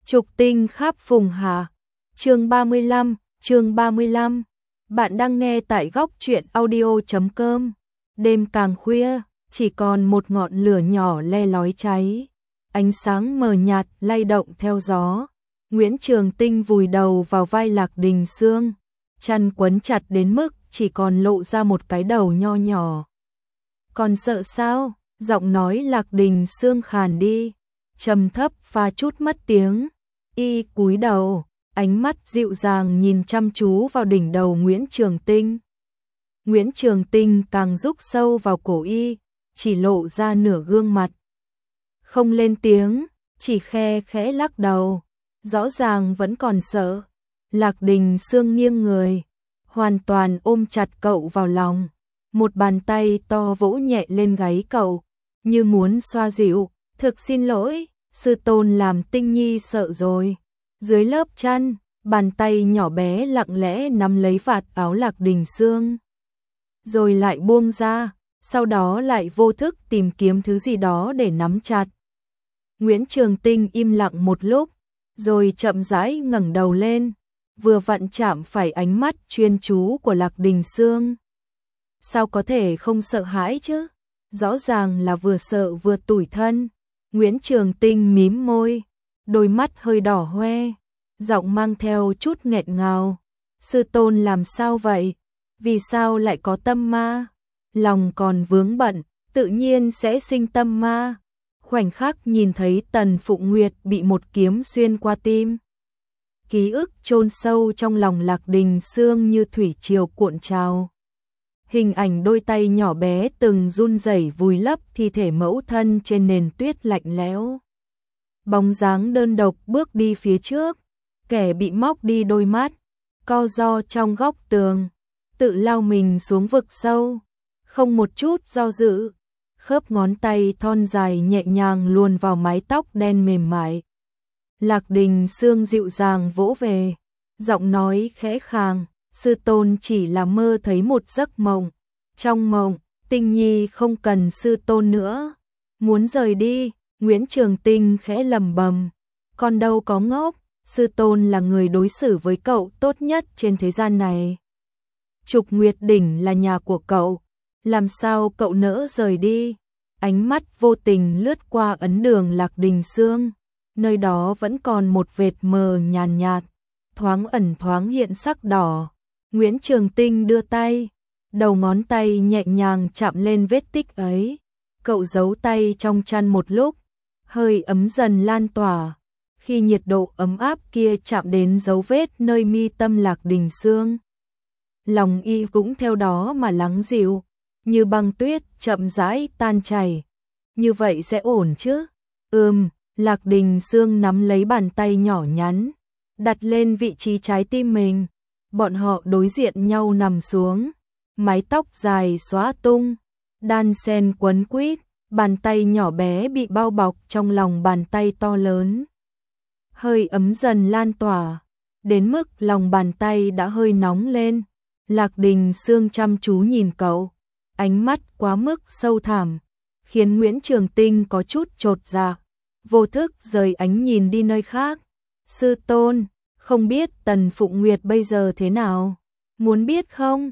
Trục tinh khắp phùng hà. Chương 35. Bạn đang nghe tại góc truyện audio.com. Đêm càng khuya, chỉ còn một ngọn lửa nhỏ le lói cháy. Ánh sáng mờ nhạt lay động theo gió. Nguyễn Trường Tinh vùi đầu vào vai Lạc Đình Sương, chăn quấn chặt đến mức chỉ còn lộ ra một cái đầu nho nhỏ. Còn sợ sao? Giọng nói Lạc Đình Sương khàn đi, trầm thấp pha chút mất tiếng. Y cúi đầu, ánh mắt dịu dàng nhìn chăm chú vào đỉnh đầu Nguyễn Trường Tinh. Nguyễn Trường Tinh càng rúc sâu vào cổ y, chỉ lộ ra nửa gương mặt. Không lên tiếng, chỉ khe khẽ lắc đầu, rõ ràng vẫn còn sợ. Lạc Đình Sương nghiêng người, hoàn toàn ôm chặt cậu vào lòng. Một bàn tay to vỗ nhẹ lên gáy cậu, như muốn xoa dịu. Thực xin lỗi, sư tôn làm Tinh Nhi sợ rồi. Dưới lớp chăn, bàn tay nhỏ bé lặng lẽ nắm lấy vạt áo Lạc Đình Sương, rồi lại buông ra, sau đó lại vô thức tìm kiếm thứ gì đó để nắm chặt. Nguyễn Trường Tinh im lặng một lúc, rồi chậm rãi ngẩng đầu lên, vừa vặn chạm phải ánh mắt chuyên chú của Lạc Đình Sương. Sao có thể không sợ hãi chứ? Rõ ràng là vừa sợ vừa tủi thân. Nguyễn Trường Tinh mím môi, đôi mắt hơi đỏ hoe, giọng mang theo chút nghẹn ngào. Sư tôn làm sao vậy? Vì sao lại có tâm ma? Lòng còn vướng bận, tự nhiên sẽ sinh tâm ma. Khoảnh khắc nhìn thấy Tần Phụng Nguyệt bị một kiếm xuyên qua tim. Ký ức chôn sâu trong lòng Lạc Đình Sương như thủy triều cuộn trào. Hình ảnh đôi tay nhỏ bé từng run rẩy vùi lấp thi thể mẫu thân trên nền tuyết lạnh lẽo. Bóng dáng đơn độc bước đi phía trước, kẻ bị móc đi đôi mắt, co ro trong góc tường, tự lao mình xuống vực sâu, không một chút do dự. Khớp ngón tay thon dài nhẹ nhàng luồn vào mái tóc đen mềm mại. Lạc Đình Sương dịu dàng vỗ về, giọng nói khẽ khàng. Sư tôn chỉ là mơ thấy một giấc mộng. Trong mộng, Tinh Nhi không cần sư tôn nữa. Muốn rời đi, Nguyễn Trường Tinh khẽ lẩm bẩm. Con đâu có ngốc, sư tôn là người đối xử với cậu tốt nhất trên thế gian này. Trục Nguyệt Đỉnh là nhà của cậu, làm sao cậu nỡ rời đi? Ánh mắt vô tình lướt qua ấn đường Lạc Đình Sương, nơi đó vẫn còn một vệt mờ nhàn nhạt, thoáng ẩn thoáng hiện sắc đỏ. Nguyễn Trường Tinh đưa tay, đầu ngón tay nhẹ nhàng chạm lên vết tích ấy. Cậu giấu tay trong chăn một lúc, hơi ấm dần lan tỏa. Khi nhiệt độ ấm áp kia chạm đến dấu vết nơi mi tâm Lạc Đình Sương, lòng y cũng theo đó mà lắng dịu, như băng tuyết chậm rãi tan chảy. Như vậy sẽ ổn chứ? Lạc Đình Sương nắm lấy bàn tay nhỏ nhắn, đặt lên vị trí trái tim mình. Bọn họ đối diện nhau nằm xuống, mái tóc dài xóa tung, đan sen quấn quýt, bàn tay nhỏ bé bị bao bọc trong lòng bàn tay to lớn. Hơi ấm dần lan tỏa, đến mức lòng bàn tay đã hơi nóng lên. Lạc Đình Sương chăm chú nhìn cậu, ánh mắt quá mức sâu thẳm, khiến Nguyễn Trường Tinh có chút chột dạ, vô thức rời ánh nhìn đi nơi khác. Sư tôn, không biết Tần Phụng Nguyệt bây giờ thế nào? Muốn biết không?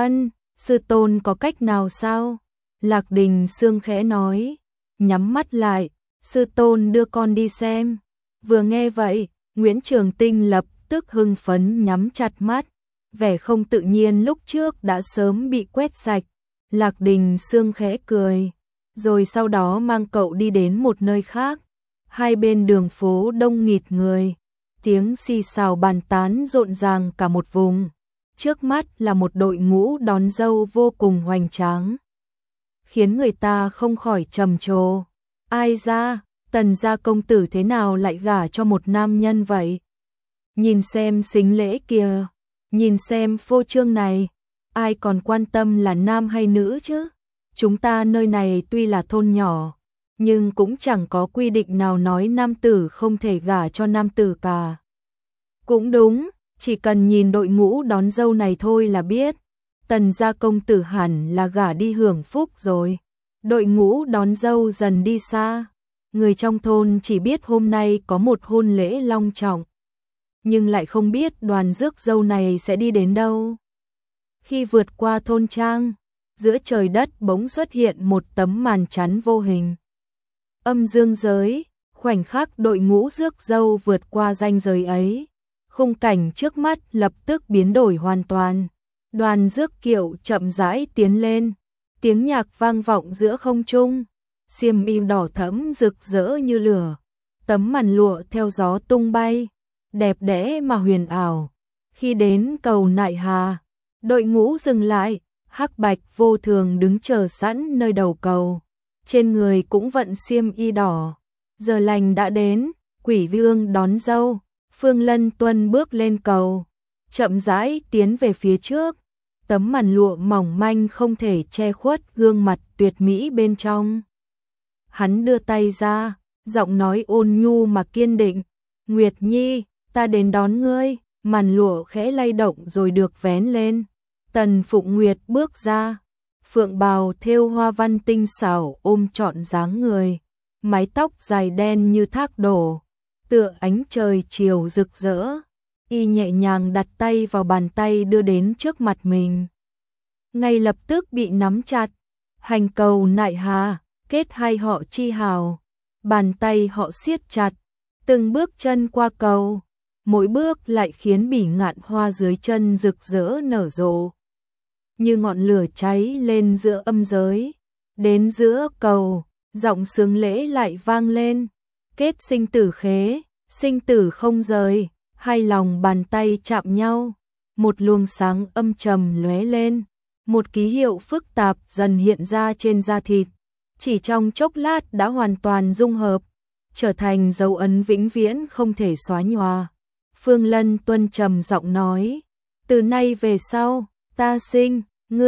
Sư tôn có cách nào sao? Lạc Đình Sương khẽ nói, nhắm mắt lại, sư tôn đưa con đi xem. Vừa nghe vậy, Nguyễn Trường Tinh lập tức hưng phấn nhắm chặt mắt, vẻ không tự nhiên lúc trước đã sớm bị quét sạch. Lạc Đình Sương khẽ cười, rồi sau đó mang cậu đi đến một nơi khác. Hai bên đường phố đông nghịt người, tiếng xì xào bàn tán rộn ràng cả một vùng. Trước mắt là một đội ngũ đón dâu vô cùng hoành tráng, khiến người ta không khỏi trầm trồ. Ai ra, Tần gia công tử thế nào lại gả cho một nam nhân vậy? Nhìn xem sính lễ kìa, nhìn xem phô trương này, ai còn quan tâm là nam hay nữ chứ? Chúng ta nơi này tuy là thôn nhỏ, nhưng cũng chẳng có quy định nào nói nam tử không thể gả cho nam tử cả. Cũng đúng, chỉ cần nhìn đội ngũ đón dâu này thôi là biết, Tần gia công tử hẳn là gả đi hưởng phúc rồi. Đội ngũ đón dâu dần đi xa, Người trong thôn chỉ biết hôm nay có một hôn lễ long trọng, nhưng lại không biết đoàn rước dâu này sẽ đi đến đâu. Khi vượt qua thôn trang, giữa trời đất bỗng xuất hiện một tấm màn chắn vô hình. Âm dương giới, khoảnh khắc đội ngũ rước dâu vượt qua ranh giới ấy, khung cảnh trước mắt lập tức biến đổi hoàn toàn. Đoàn rước kiệu chậm rãi tiến lên, tiếng nhạc vang vọng giữa không trung, xiêm y đỏ thẫm rực rỡ như lửa, tấm màn lụa theo gió tung bay, đẹp đẽ mà huyền ảo. Khi đến cầu Nại Hà, đội ngũ dừng lại, hắc bạch vô thường đứng chờ sẵn nơi đầu cầu, trên người cũng vận xiêm y đỏ. Giờ lành đã đến, Quỷ Vương đón dâu, Phương Lân Tuân bước lên cầu, chậm rãi tiến về phía trước, tấm màn lụa mỏng manh không thể che khuất gương mặt tuyệt mỹ bên trong. Hắn đưa tay ra, giọng nói ôn nhu mà kiên định, "Nguyệt Nhi, ta đến đón ngươi." Màn lụa khẽ lay động rồi được vén lên. Tần Phụng Nguyệt bước ra, phượng bào thêu hoa văn tinh xảo ôm trọn dáng người, mái tóc dài đen như thác đổ, tựa ánh trời chiều rực rỡ. Y nhẹ nhàng đặt tay vào bàn tay đưa đến trước mặt mình. Ngay lập tức bị nắm chặt. Hành cầu Nại Hà, kết hai họ chi hào. Bàn tay họ siết chặt, từng bước chân qua cầu, mỗi bước lại khiến bỉ ngạn hoa dưới chân rực rỡ nở rộ, như ngọn lửa cháy lên giữa âm giới. Đến giữa cầu, giọng sướng lễ lại vang lên, kết sinh tử khế, sinh tử không rời. Hai lòng bàn tay chạm nhau, một luồng sáng âm trầm lóe lên, một ký hiệu phức tạp dần hiện ra trên da thịt, chỉ trong chốc lát đã hoàn toàn dung hợp, trở thành dấu ấn vĩnh viễn không thể xóa nhòa. Phương Lân Tuân trầm giọng nói, "Từ nay về sau, ta sinh,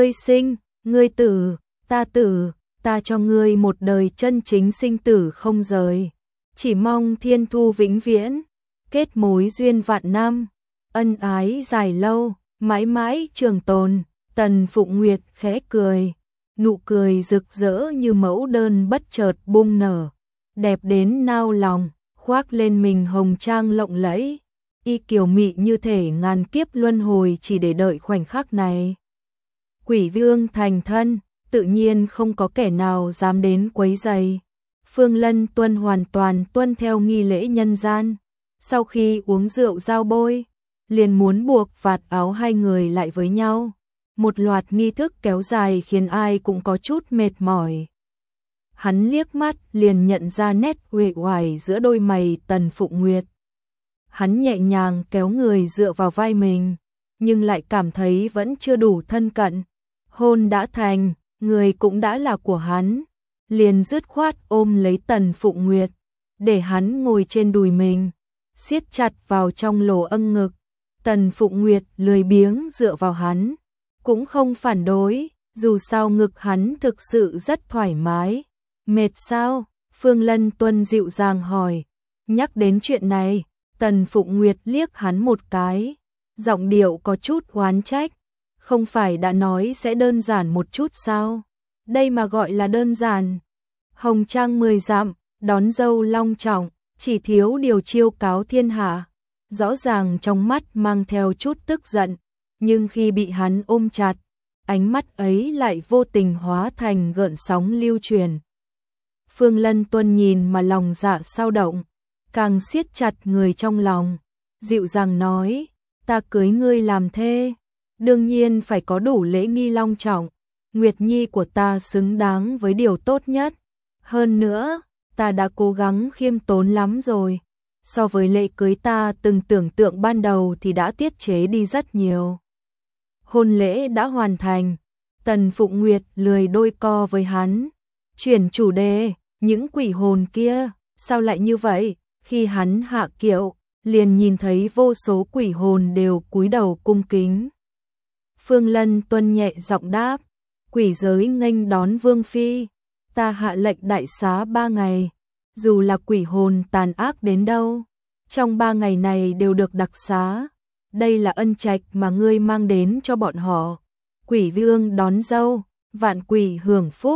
ngươi tử, ta cho ngươi một đời chân chính sinh tử không rời, chỉ mong thiên thu vĩnh viễn, kết mối duyên vạn năm, ân ái dài lâu, mãi mãi trường tồn." Tần Phụng Nguyệt khẽ cười, nụ cười rực rỡ như mẫu đơn bất chợt bung nở, đẹp đến nao lòng, khoác lên mình hồng trang lộng lẫy, y kiều mị như thể ngàn kiếp luân hồi chỉ để đợi khoảnh khắc này. Quỷ Vương thành thân, tự nhiên không có kẻ nào dám đến quấy rầy. Phương Lân Tuân hoàn toàn tuân theo nghi lễ nhân gian. Sau khi uống rượu giao bôi, liền muốn buộc vạt áo hai người lại với nhau. Một loạt nghi thức kéo dài khiến ai cũng có chút mệt mỏi. Hắn liếc mắt liền nhận ra nét uể oải giữa đôi mày Tần Phụng Nguyệt. Hắn nhẹ nhàng kéo người dựa vào vai mình, nhưng lại cảm thấy vẫn chưa đủ thân cận. Hôn đã thành, người cũng đã là của hắn, liền dứt khoát ôm lấy Tần Phụng Nguyệt, để hắn ngồi trên đùi mình, siết chặt vào trong lỗ âng ngực. Tần Phụng Nguyệt lười biếng dựa vào hắn, cũng không phản đối, dù sao ngực hắn thực sự rất thoải mái. "Mệt sao?" Phương Lân Tuân dịu dàng hỏi. Nhắc đến chuyện này, Tần Phụng Nguyệt liếc hắn một cái, giọng điệu có chút oán trách, "Không phải đã nói sẽ đơn giản một chút sao? Đây mà gọi là đơn giản. Hồng trang 10 dặm, đón dâu long trọng, chỉ thiếu điều chiêu cáo thiên hạ." Rõ ràng trong mắt mang theo chút tức giận, nhưng khi bị hắn ôm chặt, ánh mắt ấy lại vô tình hóa thành gợn sóng lưu truyền. Phương Lân Tuân nhìn mà lòng dạ sao động, càng siết chặt người trong lòng, dịu dàng nói, "Ta cưới ngươi làm thê, đương nhiên phải có đủ lễ nghi long trọng, Nguyệt Nhi của ta xứng đáng với điều tốt nhất. Hơn nữa, ta đã cố gắng khiêm tốn lắm rồi, so với lễ cưới ta từng tưởng tượng ban đầu thì đã tiết chế đi rất nhiều." Hôn lễ đã hoàn thành, Tần Phụng Nguyệt lười đôi co với hắn, chuyển chủ đề, "Những quỷ hồn kia, sao lại như vậy?" Khi hắn hạ kiệu, liền nhìn thấy vô số quỷ hồn đều cúi đầu cung kính. Phương Lân Tuân nhẹ giọng đáp, "Quỷ giới nghênh đón Vương Phi, ta hạ lệnh đại xá 3 ngày, dù là quỷ hồn tàn ác đến đâu, trong 3 ngày này đều được đặc xá. Đây là ân trạch mà ngươi mang đến cho bọn họ. Quỷ Vương đón dâu, vạn quỷ hưởng phúc,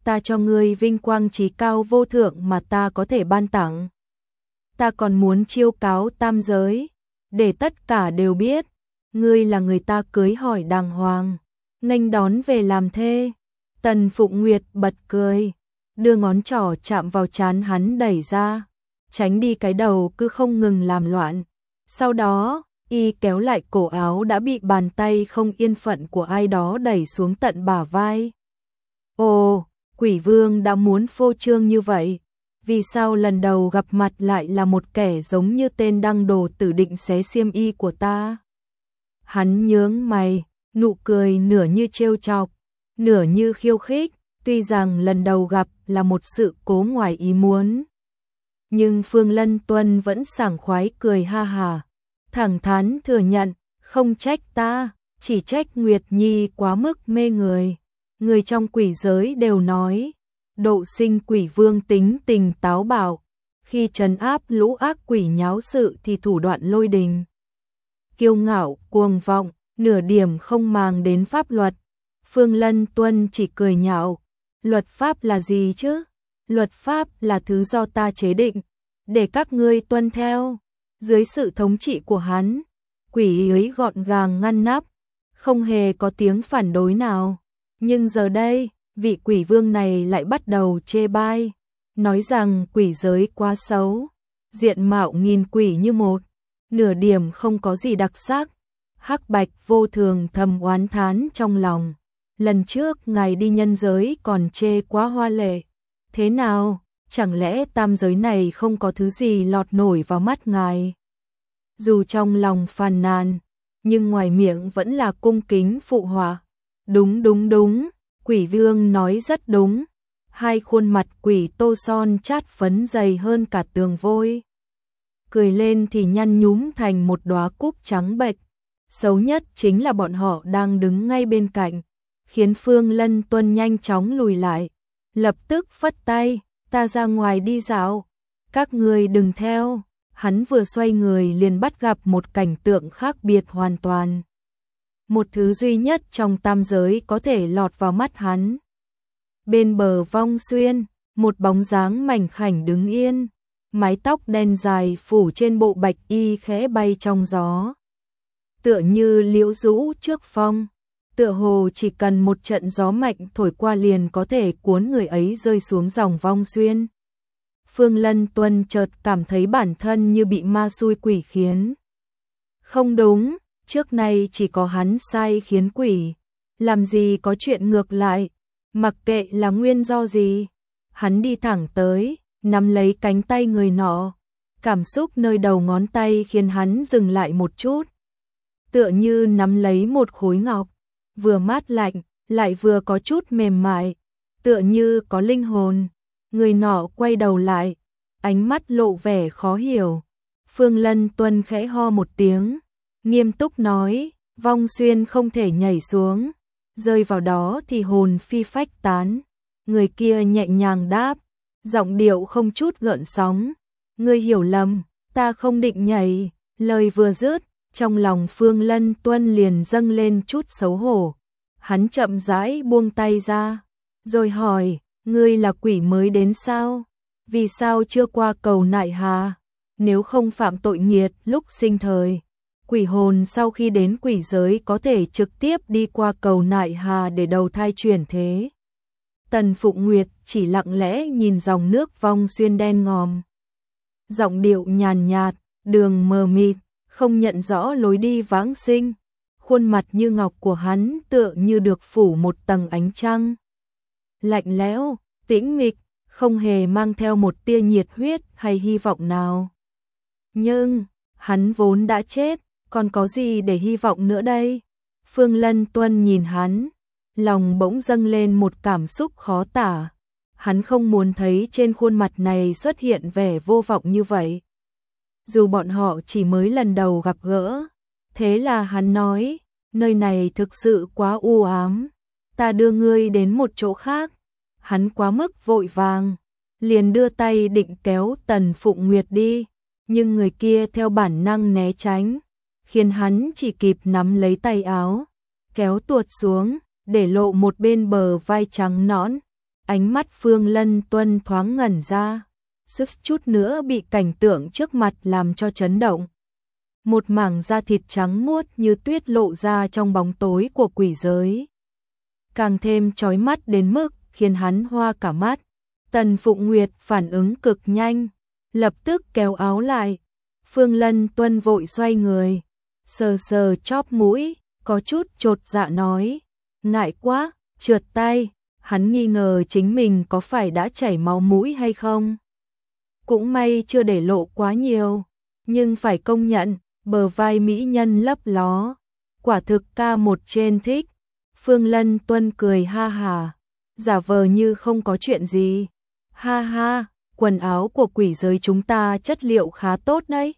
ta cho ngươi vinh quang trí cao vô thượng mà ta có thể ban tặng. Ta còn muốn chiêu cáo tam giới, để tất cả đều biết, ngươi là người ta cưới hỏi đàng hoàng, nghênh đón về làm thê. Tần Phụng Nguyệt bật cười, đưa ngón trỏ chạm vào trán hắn đẩy ra, tránh đi cái đầu cứ không ngừng làm loạn. Sau đó, y kéo lại cổ áo đã bị bàn tay không yên phận của ai đó đẩy xuống tận bả vai. Ồ, Quỷ Vương đã muốn phô trương như vậy, vì sao lần đầu gặp mặt lại là một kẻ giống như tên đăng đồ tử định xé xiêm y của ta? Hắn nhướng mày, nụ cười nửa như trêu chọc, nửa như khiêu khích, tuy rằng lần đầu gặp là một sự cố ngoài ý muốn. Nhưng Phương Lân Tuân vẫn sảng khoái cười ha hả, thẳng thắn thừa nhận, không trách ta, chỉ trách Nguyệt Nhi quá mức mê người. Người trong quỷ giới đều nói, Độ Sinh Quỷ Vương tính tình táo bạo, khi trấn áp lũ ác quỷ nháo sự thì thủ đoạn lôi đình. Kiêu ngạo, cuồng vọng, nửa điểm không màng đến pháp luật. Phương Lân Tuân chỉ cười nhạo, luật pháp là gì chứ? Luật pháp là thứ do ta chế định, để các ngươi tuân theo. Dưới sự thống trị của hắn, quỷ ấy gọn gàng ngăn nắp, không hề có tiếng phản đối nào. Nhưng giờ đây, vị quỷ vương này lại bắt đầu chê bai, nói rằng quỷ giới quá xấu, diện mạo nghìn quỷ như một, nửa điểm không có gì đặc sắc. Hắc Bạch vô thường thầm oán thán trong lòng, lần trước ngài đi nhân giới còn chê quá hoa lệ. Thế nào, chẳng lẽ tam giới này không có thứ gì lọt nổi vào mắt ngài? Dù trong lòng phàn nàn, nhưng ngoài miệng vẫn là cung kính phụ họa. Đúng đúng đúng, Quỷ Vương nói rất đúng. Hai khuôn mặt quỷ tô son chát phấn dày hơn cả tường vôi. Cười lên thì nhăn nhúm thành một đóa cúc trắng bệch. Xấu nhất chính là bọn họ đang đứng ngay bên cạnh, khiến Phương Lân Tuân nhanh chóng lùi lại, lập tức phất tay, ta ra ngoài đi dạo, các ngươi đừng theo. Hắn vừa xoay người liền bắt gặp một cảnh tượng khác biệt hoàn toàn. Một thứ duy nhất trong tam giới có thể lọt vào mắt hắn. Bên bờ vong xuyên, một bóng dáng mảnh khảnh đứng yên, mái tóc đen dài phủ trên bộ bạch y khẽ bay trong gió. Tựa như liễu rũ trước phong, tựa hồ chỉ cần một trận gió mạnh thổi qua liền có thể cuốn người ấy rơi xuống dòng vong xuyên. Phương Lân Tuân chợt cảm thấy bản thân như bị ma xui quỷ khiến. Không đúng, trước nay chỉ có hắn sai khiến quỷ, làm gì có chuyện ngược lại, mặc kệ là nguyên do gì. Hắn đi thẳng tới, nắm lấy cánh tay người nọ, cảm xúc nơi đầu ngón tay khiến hắn dừng lại một chút. Tựa như nắm lấy một khối ngọc, vừa mát lạnh, lại vừa có chút mềm mại, tựa như có linh hồn. Người nọ quay đầu lại, ánh mắt lộ vẻ khó hiểu. Phương Lân Tuân khẽ ho một tiếng, nghiêm túc nói, vong xuyên không thể nhảy xuống, rơi vào đó thì hồn phi phách tán. Người kia nhẹ nhàng đáp, giọng điệu không chút gợn sóng, ngươi hiểu lầm, ta không định nhảy. Lời vừa dứt, trong lòng Phương Lân Tuân liền dâng lên chút xấu hổ. Hắn chậm rãi buông tay ra, rồi hỏi, ngươi là quỷ mới đến sao? Vì sao chưa qua cầu nại hà? Nếu không phạm tội nghiệt lúc sinh thời, quỷ hồn sau khi đến quỷ giới có thể trực tiếp đi qua cầu nại hà để đầu thai chuyển thế. Tần Phụng Nguyệt chỉ lặng lẽ nhìn dòng nước vong xuyên đen ngòm. Giọng điệu nhàn nhạt, đường mờ mịt, không nhận rõ lối đi vãng sinh. Khuôn mặt như ngọc của hắn tựa như được phủ một tầng ánh trăng. Lạnh lẽo, tĩnh mịch, không hề mang theo một tia nhiệt huyết hay hy vọng nào. Nhưng, hắn vốn đã chết, còn có gì để hy vọng nữa đây? Phương Lân Tuân nhìn hắn, lòng bỗng dâng lên một cảm xúc khó tả. Hắn không muốn thấy trên khuôn mặt này xuất hiện vẻ vô vọng như vậy. Dù bọn họ chỉ mới lần đầu gặp gỡ, thế là hắn nói, nơi này thực sự quá u ám, ta đưa ngươi đến một chỗ khác. Hắn quá mức vội vàng, liền đưa tay định kéo Tần Phụng Nguyệt đi, nhưng người kia theo bản năng né tránh, khiến hắn chỉ kịp nắm lấy tay áo, kéo tuột xuống, để lộ một bên bờ vai trắng nõn. Ánh mắt Phương Lân Tuân thoáng ngẩn ra, suýt chút nữa bị cảnh tượng trước mặt làm cho chấn động. Một mảng da thịt trắng muốt như tuyết lộ ra trong bóng tối của quỷ giới, càng thêm chói mắt đến mức khiến hắn hoa cả mắt. Tần Phụng Nguyệt phản ứng cực nhanh, lập tức kéo áo lại. Phương Lân Tuân vội xoay người, sờ sờ chóp mũi, có chút chột dạ nói, ngại quá, trượt tay. Hắn nghi ngờ chính mình có phải đã chảy máu mũi hay không. Cũng may chưa để lộ quá nhiều, nhưng phải công nhận, bờ vai mỹ nhân lấp ló, quả thực ca một trên thích. Phương Lân Tuân cười ha hà, giả vờ như không có chuyện gì. Ha ha, quần áo của quỷ giới chúng ta chất liệu khá tốt đấy.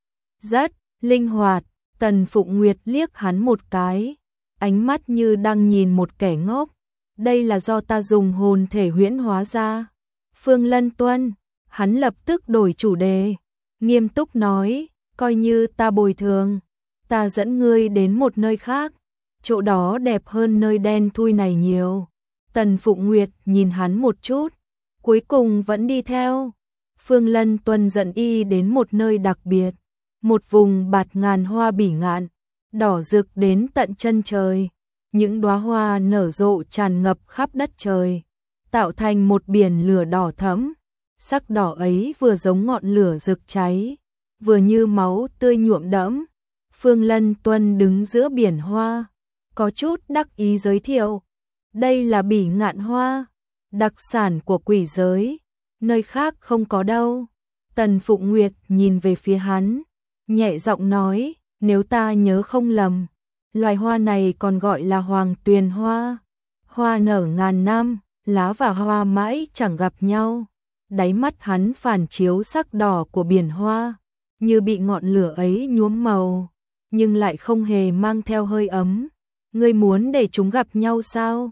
Rất linh hoạt. Tần Phụng Nguyệt liếc hắn một cái, ánh mắt như đang nhìn một kẻ ngốc. Đây là do ta dùng hồn thể huyễn hóa ra. Phương Lân Tuân, hắn lập tức đổi chủ đề, nghiêm túc nói, coi như ta bồi thường, ta dẫn ngươi đến một nơi khác, chỗ đó đẹp hơn nơi đen thui này nhiều. Tần Phụng Nguyệt nhìn hắn một chút, cuối cùng vẫn đi theo. Phương Lân Tuân dẫn y đến một nơi đặc biệt, một vùng bạt ngàn hoa bỉ ngạn, đỏ rực đến tận chân trời. Những đóa hoa nở rộ tràn ngập khắp đất trời, tạo thành một biển lửa đỏ thẫm. Sắc đỏ ấy vừa giống ngọn lửa rực cháy, vừa như máu tươi nhuộm đẫm. Phương Lân Tuân đứng giữa biển hoa, có chút đắc ý giới thiệu, đây là bỉ ngạn hoa, đặc sản của quỷ giới, nơi khác không có đâu. Tần Phụng Nguyệt nhìn về phía hắn, nhẹ giọng nói, nếu ta nhớ không lầm, loài hoa này còn gọi là hoàng tuyền hoa. Hoa nở ngàn năm, lá và hoa mãi chẳng gặp nhau. Đáy mắt hắn phản chiếu sắc đỏ của biển hoa, như bị ngọn lửa ấy nhuốm màu, nhưng lại không hề mang theo hơi ấm. Ngươi muốn để chúng gặp nhau sao?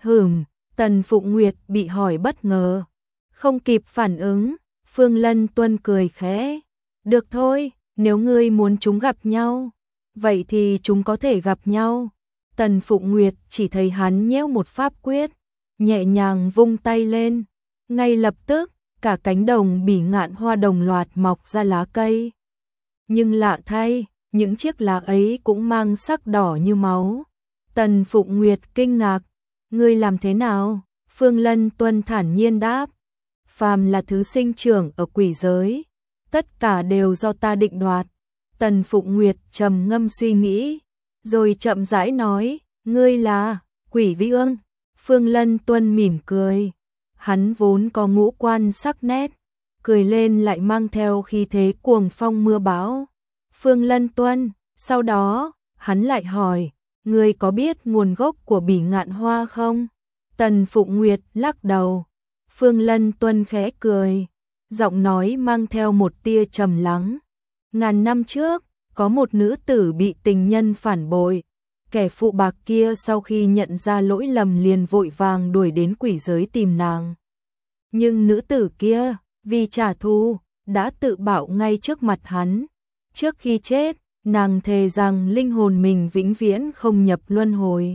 Tần Phụng Nguyệt bị hỏi bất ngờ, không kịp phản ứng. Phương Lân Tuân cười khẽ, được thôi, nếu ngươi muốn chúng gặp nhau, vậy thì chúng có thể gặp nhau. Tần Phụng Nguyệt chỉ thấy hắn nhéo một pháp quyết, nhẹ nhàng vung tay lên, ngay lập tức cả cánh đồng bỉ ngạn hoa đồng loạt mọc ra lá cây. Nhưng lạ thay, những chiếc lá ấy cũng mang sắc đỏ như máu. Tần Phụng Nguyệt kinh ngạc, ngươi làm thế nào? Phương Lân Tuân thản nhiên đáp, phàm là thứ sinh trưởng ở quỷ giới, tất cả đều do ta định đoạt. Tần Phụng Nguyệt trầm ngâm suy nghĩ, rồi chậm rãi nói, ngươi là Quỷ Vi Ương. Phương Lân Tuân mỉm cười, hắn vốn có ngũ quan sắc nét, cười lên lại mang theo khí thế cuồng phong mưa bão. Phương Lân Tuân, sau đó, hắn lại hỏi, ngươi có biết nguồn gốc của bỉ ngạn hoa không? Tần Phụng Nguyệt lắc đầu. Phương Lân Tuân khẽ cười, giọng nói mang theo một tia trầm lắng. Ngàn năm trước, có một nữ tử bị tình nhân phản bội. Kẻ phụ bạc kia sau khi nhận ra lỗi lầm liền vội vàng đuổi đến quỷ giới tìm nàng. Nhưng nữ tử kia, vì trả thù, đã tự bạo ngay trước mặt hắn. Trước khi chết, nàng thề rằng linh hồn mình vĩnh viễn không nhập luân hồi,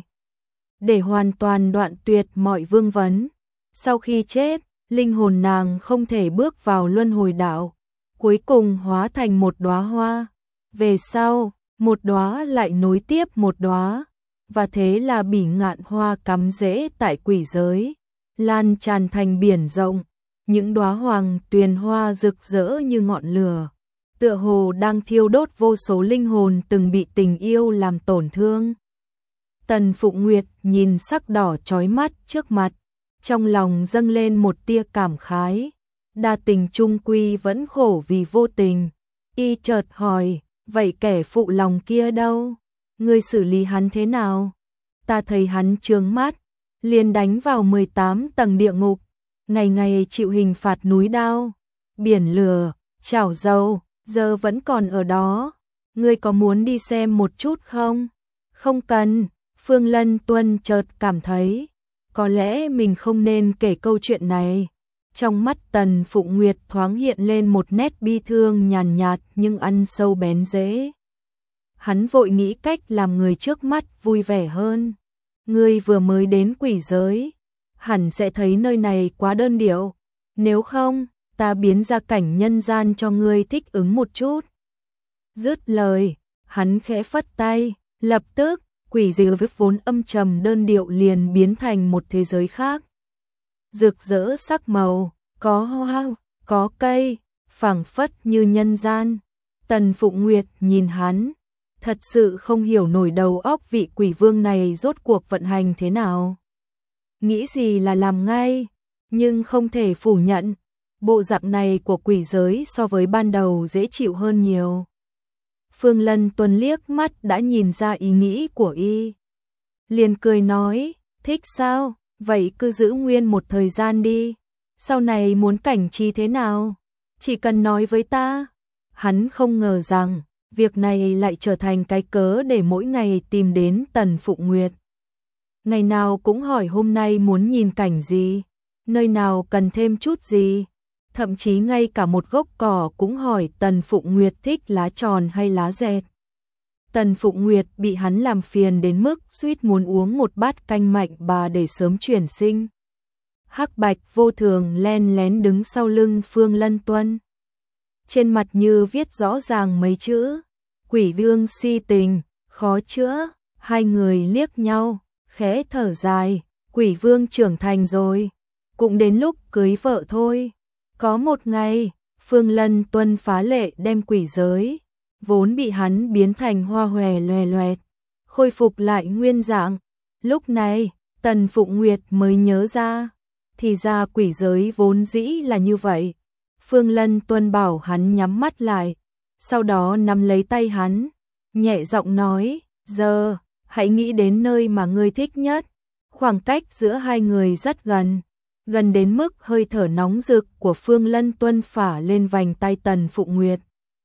để hoàn toàn đoạn tuyệt mọi vương vấn. Sau khi chết, linh hồn nàng không thể bước vào luân hồi đạo, cuối cùng hóa thành một đóa hoa. Về sau, một đóa lại nối tiếp một đóa, và thế là bỉ ngạn hoa cắm rễ tại quỷ giới, lan tràn thành biển rộng. Những đóa hoàng tuyền hoa rực rỡ như ngọn lửa, tựa hồ đang thiêu đốt vô số linh hồn từng bị tình yêu làm tổn thương. Tần Phụng Nguyệt nhìn sắc đỏ chói mắt trước mặt, trong lòng dâng lên một tia cảm khái. Đa tình chung quy vẫn khổ vì vô tình. Y chợt hỏi, vậy kẻ phụ lòng kia đâu? Ngươi xử lý hắn thế nào? Ta thấy hắn trướng mắt, liền đánh vào 18 tầng địa ngục, ngày ngày chịu hình phạt núi đao, biển lửa, chảo dầu, giờ vẫn còn ở đó. Ngươi có muốn đi xem một chút không? Không cần. Phương Lân Tuân chợt cảm thấy, có lẽ mình không nên kể câu chuyện này. Trong mắt Tần Phụng Nguyệt thoáng hiện lên một nét bi thương nhàn nhạt nhưng ăn sâu bén rễ. Hắn vội nghĩ cách làm người trước mắt vui vẻ hơn. Ngươi vừa mới đến quỷ giới, hẳn sẽ thấy nơi này quá đơn điệu. Nếu không, ta biến ra cảnh nhân gian cho ngươi thích ứng một chút. Dứt lời, hắn khẽ phất tay, lập tức, quỷ dị với vốn âm trầm đơn điệu liền biến thành một thế giới khác. Rực rỡ sắc màu, có hoa, có cây, phảng phất như nhân gian. Tần Phụng Nguyệt nhìn hắn, thật sự không hiểu nổi đầu óc vị quỷ vương này rốt cuộc vận hành thế nào. Nghĩ gì là làm ngay, nhưng không thể phủ nhận, bộ dạng này của quỷ giới so với ban đầu dễ chịu hơn nhiều. Phương Lân Tuân liếc mắt đã nhìn ra ý nghĩ của y. Liền cười nói, thích sao, vậy cứ giữ nguyên một thời gian đi. Sau này muốn cảnh trí thế nào, chỉ cần nói với ta. Hắn không ngờ rằng, việc này lại trở thành cái cớ để mỗi ngày tìm đến Tần Phụng Nguyệt. Ngày nào cũng hỏi hôm nay muốn nhìn cảnh gì, nơi nào cần thêm chút gì. Thậm chí ngay cả một gốc cỏ cũng hỏi Tần Phụng Nguyệt thích lá tròn hay lá dẹt. Tần Phụng Nguyệt bị hắn làm phiền đến mức suýt muốn uống một bát canh mạnh bà để sớm chuyển sinh. Hắc Bạch vô thường len lén đứng sau lưng Phương Lân Tuân. Trên mặt như viết rõ ràng mấy chữ, quỷ vương si tình, khó chữa. Hai người liếc nhau, khẽ thở dài, quỷ vương trưởng thành rồi, cũng đến lúc cưới vợ thôi. Có một ngày, Phương Lân Tuân phá lệ đem quỷ giới, vốn bị hắn biến thành hoa hòe loè loẹt, khôi phục lại nguyên dạng. Lúc này, Tần Phụng Nguyệt mới nhớ ra, thì ra quỷ giới vốn dĩ là như vậy. Phương Lân Tuân bảo hắn nhắm mắt lại, sau đó nắm lấy tay hắn, nhẹ giọng nói, giờ, hãy nghĩ đến nơi mà ngươi thích nhất. Khoảng cách giữa hai người rất gần, gần đến mức hơi thở nóng rực của Phương Lân Tuân phả lên vành tay Tần Phụng Nguyệt.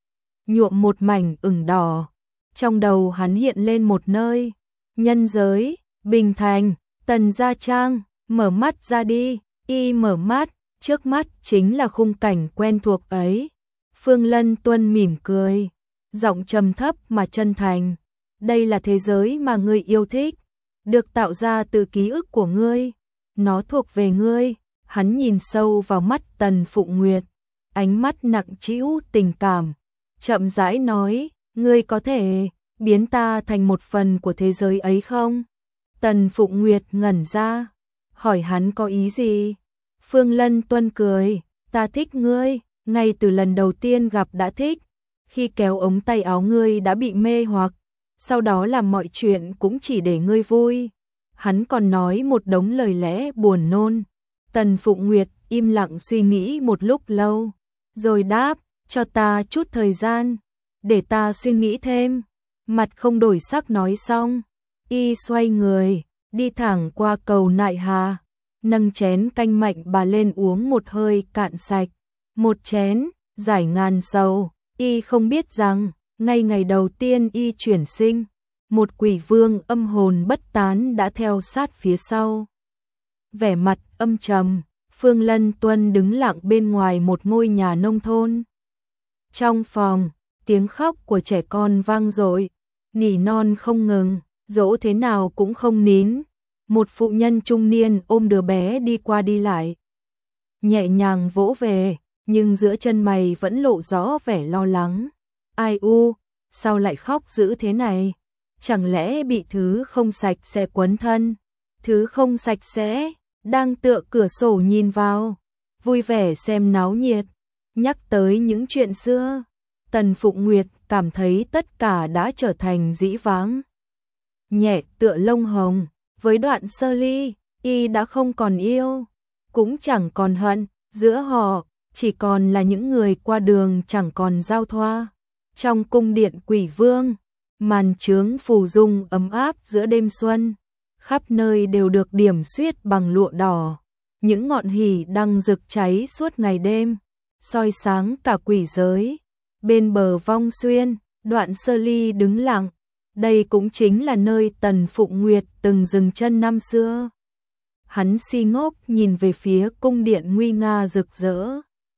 Nhuộm một mảnh ửng đỏ, trong đầu hắn hiện lên một nơi, nhân giới, Bình Thành, Tần Gia Trang. Mở mắt ra đi, y mở mắt, trước mắt chính là khung cảnh quen thuộc ấy. Phương Lân Tuân mỉm cười, giọng trầm thấp mà chân thành, đây là thế giới mà ngươi yêu thích, được tạo ra từ ký ức của ngươi, nó thuộc về ngươi. Hắn nhìn sâu vào mắt Tần Phụng Nguyệt, ánh mắt nặng trĩu tình cảm, chậm rãi nói, ngươi có thể biến ta thành một phần của thế giới ấy không? Tần Phụng Nguyệt ngẩn ra, hỏi hắn có ý gì? Phương Lân Tuân cười, ta thích ngươi, ngay từ lần đầu tiên gặp đã thích, khi kéo ống tay áo ngươi đã bị mê hoặc, sau đó làm mọi chuyện cũng chỉ để ngươi vui. Hắn còn nói một đống lời lẽ buồn nôn. Tần Phụng Nguyệt im lặng suy nghĩ một lúc lâu, rồi đáp, cho ta chút thời gian, để ta suy nghĩ thêm. Mặt không đổi sắc nói xong, y xoay người, đi thẳng qua cầu Nại Hà, nâng chén canh mạnh bà lên uống một hơi cạn sạch. Một chén, giải ngàn sầu. Y không biết rằng, ngay ngày đầu tiên y chuyển sinh, một quỷ vương âm hồn bất tán đã theo sát phía sau. Vẻ mặt âm trầm, Phương Lân Tuân đứng lặng bên ngoài một ngôi nhà nông thôn. Trong phòng, tiếng khóc của trẻ con vang dội, nỉ non không ngừng, dỗ thế nào cũng không nín. Một phụ nhân trung niên ôm đứa bé đi qua đi lại, nhẹ nhàng vỗ về, nhưng giữa chân mày vẫn lộ rõ vẻ lo lắng. Ai u, sao lại khóc dữ thế này? Chẳng lẽ bị thứ không sạch sẽ quấn thân? Thứ không sạch sẽ, đang tựa cửa sổ nhìn vào, vui vẻ xem náo nhiệt, nhắc tới những chuyện xưa. Tần Phụng Nguyệt cảm thấy tất cả đã trở thành dĩ vãng. Nhẹ tựa lông hồng, với Đoạn Sơ Ly, y đã không còn yêu, cũng chẳng còn hận, giữa họ chỉ còn là những người qua đường chẳng còn giao thoa. Trong cung điện quỷ vương, màn chướng phù dung ấm áp giữa đêm xuân, khắp nơi đều được điểm xuyết bằng lụa đỏ, những ngọn hỷ đăng rực cháy suốt ngày đêm, soi sáng cả quỷ giới. Bên bờ Vong Xuyên, Đoạn Sơ Ly đứng lặng, đây cũng chính là nơi Tần Phụng Nguyệt từng dừng chân năm xưa. Hắn si ngốc nhìn về phía cung điện nguy nga rực rỡ.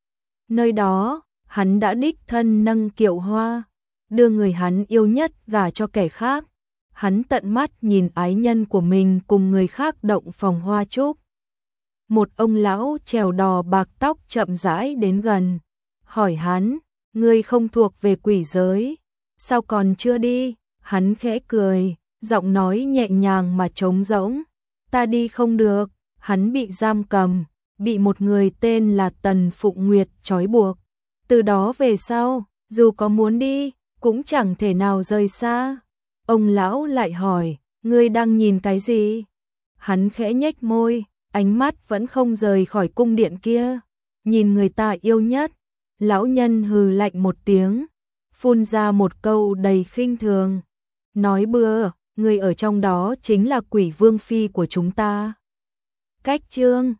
Nơi đó, hắn đã đích thân nâng kiệu hoa, đưa người hắn yêu nhất gả cho kẻ khác. Hắn tận mắt nhìn ái nhân của mình cùng người khác động phòng hoa chúc. một ông lão trèo đò bạc tóc chậm rãi đến gần, hỏi hắn, ngươi không thuộc về quỷ giới, sao còn chưa đi? Hắn khẽ cười, giọng nói nhẹ nhàng mà trống rỗng, ta đi không được, hắn bị giam cầm, bị một người tên là Tần Phụng Nguyệt trói buộc. Từ đó về sau, dù có muốn đi, cũng chẳng thể nào rời xa. Ông lão lại hỏi, ngươi đang nhìn cái gì? Hắn khẽ nhếch môi, ánh mắt vẫn không rời khỏi cung điện kia, nhìn người ta yêu nhất. Lão nhân hừ lạnh một tiếng, phun ra một câu đầy khinh thường, nói bừa, người ở trong đó chính là Quỷ Vương phi của chúng ta. Cách chương